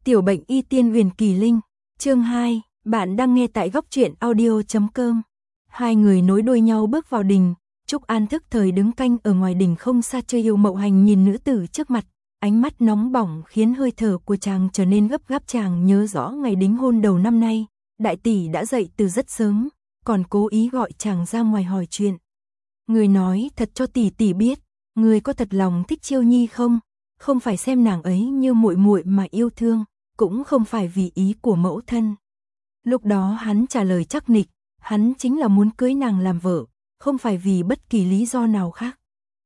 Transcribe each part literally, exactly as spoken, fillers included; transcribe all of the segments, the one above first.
Tiểu bệnh y tiên huyền kỳ linh, chương hai, bạn đang nghe tại góc truyện audio chấm com. Hai người nối đuôi nhau bước vào đình, Trúc An thức thời đứng canh ở ngoài đình không xa. Chơi Yêu Mậu Hành nhìn nữ tử trước mặt, ánh mắt nóng bỏng khiến hơi thở của chàng trở nên gấp gáp. Chàng nhớ rõ ngày đính hôn đầu năm nay, đại tỷ đã dậy từ rất sớm, còn cố ý gọi chàng ra ngoài hỏi chuyện. Người nói thật cho tỷ tỷ biết, người có thật lòng thích Chiêu Nhi không? Không phải xem nàng ấy như muội muội mà yêu thương, cũng không phải vì ý của mẫu thân. Lúc đó hắn trả lời chắc nịch, hắn chính là muốn cưới nàng làm vợ, không phải vì bất kỳ lý do nào khác.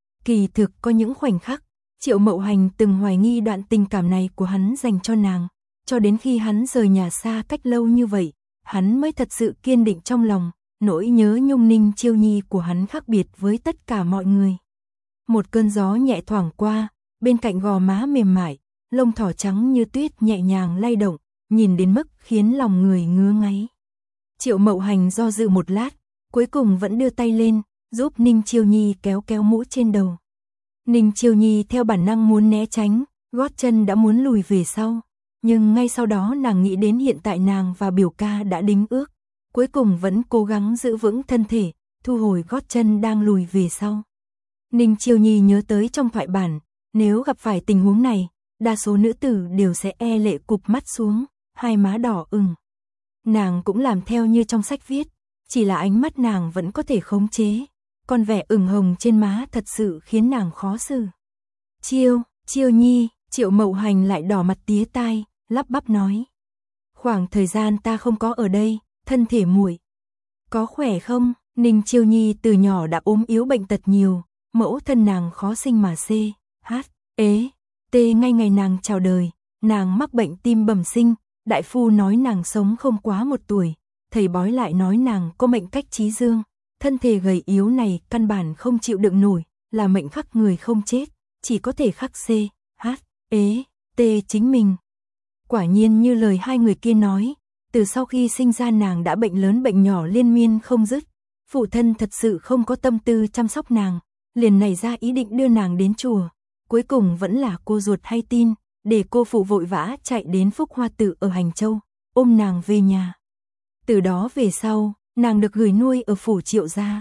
Kỳ thực có những khoảnh khắc, Triệu Mậu Hành từng hoài nghi đoạn tình cảm này của hắn dành cho nàng, cho đến khi hắn rời nhà xa cách lâu như vậy, hắn mới thật sự kiên định trong lòng, nỗi nhớ nhung Ninh Chiêu Nhi của hắn khác biệt với tất cả mọi người. Một cơn gió nhẹ thoảng qua, bên cạnh gò má mềm mại, lông thỏ trắng như tuyết nhẹ nhàng lay động, nhìn đến mức khiến lòng người ngứa ngáy. Triệu Mậu Hành do dự một lát, cuối cùng vẫn đưa tay lên, giúp Ninh Chiêu Nhi kéo kéo mũ trên đầu. Ninh Chiêu Nhi theo bản năng muốn né tránh, gót chân đã muốn lùi về sau, nhưng ngay sau đó nàng nghĩ đến hiện tại nàng và biểu ca đã đính ước, cuối cùng vẫn cố gắng giữ vững thân thể, thu hồi gót chân đang lùi về sau. Ninh Chiêu Nhi nhớ tới trong thoại bản, nếu gặp phải tình huống này, đa số nữ tử đều sẽ e lệ cụp mắt xuống, hai má đỏ ửng. Nàng cũng làm theo như trong sách viết, chỉ là ánh mắt nàng vẫn có thể khống chế, còn vẻ ửng hồng trên má thật sự khiến nàng khó xử. Chiêu, Chiêu Nhi, Triệu Mậu Hành lại đỏ mặt tía tai, lắp bắp nói. Khoảng thời gian ta không có ở đây, thân thể muội có khỏe không? Ninh Chiêu Nhi từ nhỏ đã ốm yếu bệnh tật nhiều, mẫu thân nàng khó sinh mà xê, hát, ế, tê ngay ngày nàng chào đời, nàng mắc bệnh tim bẩm sinh, đại phu nói nàng sống không quá một tuổi, thầy bói lại nói nàng có mệnh cách chí dương, thân thể gầy yếu này căn bản không chịu đựng nổi, là mệnh khắc người không chết, chỉ có thể khắc xê, hát, ế, tê chính mình. Quả nhiên như lời hai người kia nói, từ sau khi sinh ra nàng đã bệnh lớn bệnh nhỏ liên miên không dứt, phụ thân thật sự không có tâm tư chăm sóc nàng, liền nảy ra ý định đưa nàng đến chùa, cuối cùng vẫn là cô ruột hay tin, để cô phụ vội vã chạy đến Phúc Hoa Tự ở Hành Châu, ôm nàng về nhà. Từ đó về sau, nàng được gửi nuôi ở phủ Triệu gia.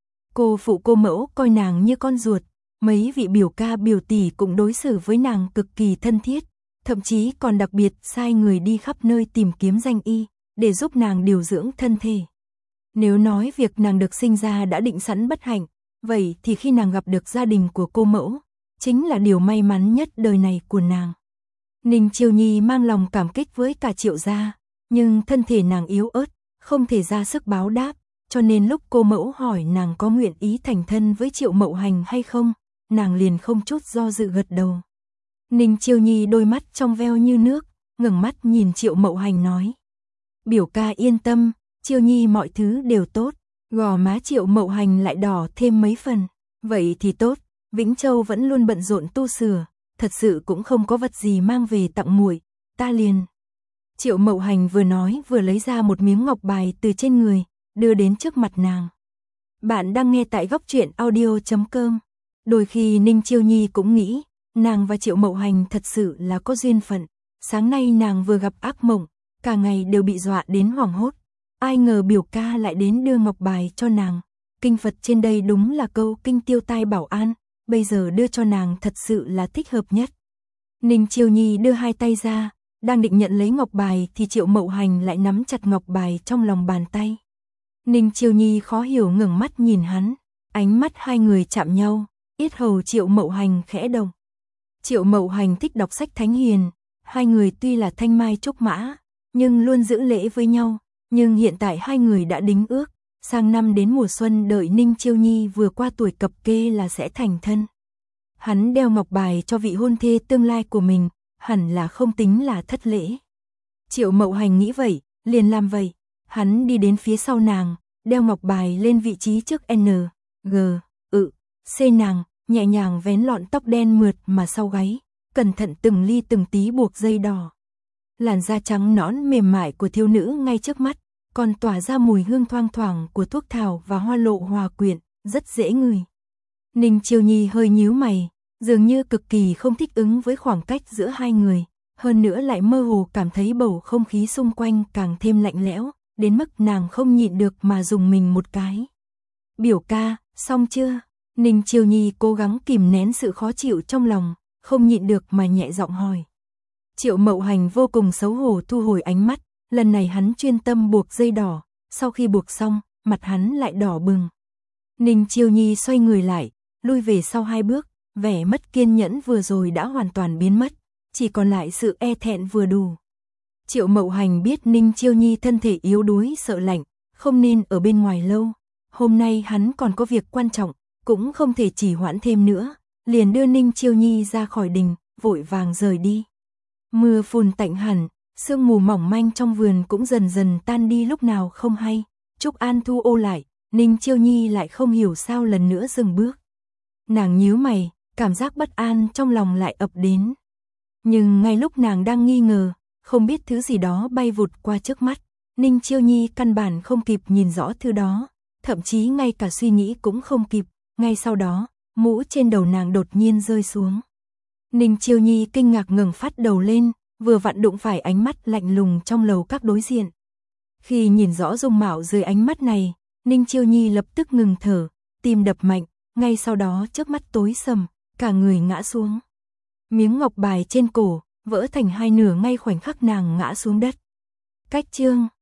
Cô phụ cô mẫu coi nàng như con ruột, mấy vị biểu ca biểu tỷ cũng đối xử với nàng cực kỳ thân thiết, thậm chí còn đặc biệt sai người đi khắp nơi tìm kiếm danh y, để giúp nàng điều dưỡng thân thể. Nếu nói việc nàng được sinh ra đã định sẵn bất hạnh, vậy thì khi nàng gặp được gia đình của cô mẫu, chính là điều may mắn nhất đời này của nàng. Ninh Chiêu Nhi mang lòng cảm kích với cả Triệu gia, nhưng thân thể nàng yếu ớt, không thể ra sức báo đáp, cho nên lúc cô mẫu hỏi nàng có nguyện ý thành thân với Triệu Mậu Hành hay không, nàng liền không chút do dự gật đầu. Ninh Chiêu Nhi đôi mắt trong veo như nước, ngẩng mắt nhìn Triệu Mậu Hành nói. Biểu ca yên tâm, Chiêu Nhi mọi thứ đều tốt. Gò má Triệu Mậu Hành lại đỏ thêm mấy phần. Vậy thì tốt, Vĩnh Châu vẫn luôn bận rộn tu sửa, thật sự cũng không có vật gì mang về tặng muội, ta liền. Triệu Mậu Hành vừa nói vừa lấy ra một miếng ngọc bài từ trên người, đưa đến trước mặt nàng. Bạn đang nghe tại góc truyện audio chấm com. Đôi khi Ninh Chiêu Nhi cũng nghĩ, nàng và Triệu Mậu Hành thật sự là có duyên phận. Sáng nay nàng vừa gặp ác mộng, cả ngày đều bị dọa đến hoảng hốt. Ai ngờ biểu ca lại đến đưa ngọc bài cho nàng. Kinh Phật trên đây đúng là câu kinh tiêu tai bảo an, bây giờ đưa cho nàng thật sự là thích hợp nhất. Ninh Chiêu Nhi đưa hai tay ra, đang định nhận lấy ngọc bài thì Triệu Mậu Hành lại nắm chặt ngọc bài trong lòng bàn tay. Ninh Chiêu Nhi khó hiểu ngẩng mắt nhìn hắn, ánh mắt hai người chạm nhau, yết hầu Triệu Mậu Hành khẽ động. Triệu Mậu Hành thích đọc sách thánh hiền, hai người tuy là thanh mai trúc mã, nhưng luôn giữ lễ với nhau, nhưng hiện tại hai người đã đính ước, sang năm đến mùa xuân đợi Ninh Chiêu Nhi vừa qua tuổi cập kê là sẽ thành thân. Hắn đeo ngọc bài cho vị hôn thê tương lai của mình, hẳn là không tính là thất lễ. Triệu Mậu Hành nghĩ vậy, liền làm vậy, hắn đi đến phía sau nàng, đeo ngọc bài lên vị trí trước N, G, ự, C nàng, nhẹ nhàng vén lọn tóc đen mượt mà sau gáy, cẩn thận từng ly từng tí buộc dây đỏ. Làn da trắng nõn mềm mại của thiếu nữ ngay trước mắt, còn tỏa ra mùi hương thoang thoảng của thuốc thảo và hoa lộ hòa quyện, rất dễ ngửi. Ninh Chiêu Nhi hơi nhíu mày, dường như cực kỳ không thích ứng với khoảng cách giữa hai người, hơn nữa lại mơ hồ cảm thấy bầu không khí xung quanh càng thêm lạnh lẽo, đến mức nàng không nhịn được mà dùng mình một cái. Biểu ca, xong chưa? Ninh Chiêu Nhi cố gắng kìm nén sự khó chịu trong lòng, không nhịn được mà nhẹ giọng hỏi. Triệu Mậu Hành vô cùng xấu hổ thu hồi ánh mắt, lần này hắn chuyên tâm buộc dây đỏ, sau khi buộc xong, mặt hắn lại đỏ bừng. Ninh Chiêu Nhi xoay người lại, lui về sau hai bước, vẻ mất kiên nhẫn vừa rồi đã hoàn toàn biến mất, chỉ còn lại sự e thẹn vừa đủ. Triệu Mậu Hành biết Ninh Chiêu Nhi thân thể yếu đuối sợ lạnh, không nên ở bên ngoài lâu. Hôm nay hắn còn có việc quan trọng, cũng không thể trì hoãn thêm nữa, liền đưa Ninh Chiêu Nhi ra khỏi đình, vội vàng rời đi. Mưa phùn tạnh hẳn, sương mù mỏng manh trong vườn cũng dần dần tan đi lúc nào không hay. Trúc An thu ô lại, Ninh Chiêu Nhi lại không hiểu sao lần nữa dừng bước. Nàng nhíu mày, cảm giác bất an trong lòng lại ập đến. Nhưng ngay lúc nàng đang nghi ngờ, không biết thứ gì đó bay vụt qua trước mắt, Ninh Chiêu Nhi căn bản không kịp nhìn rõ thứ đó, thậm chí ngay cả suy nghĩ cũng không kịp, ngay sau đó, mũ trên đầu nàng đột nhiên rơi xuống. Ninh Chiêu Nhi kinh ngạc ngẩng phát đầu lên, vừa vặn đụng phải ánh mắt lạnh lùng trong lầu các đối diện. Khi nhìn rõ dung mạo dưới ánh mắt này, Ninh Chiêu Nhi lập tức ngừng thở, tim đập mạnh, ngay sau đó chớp mắt tối sầm, cả người ngã xuống. Miếng ngọc bài trên cổ vỡ thành hai nửa ngay khoảnh khắc nàng ngã xuống đất. Cách chương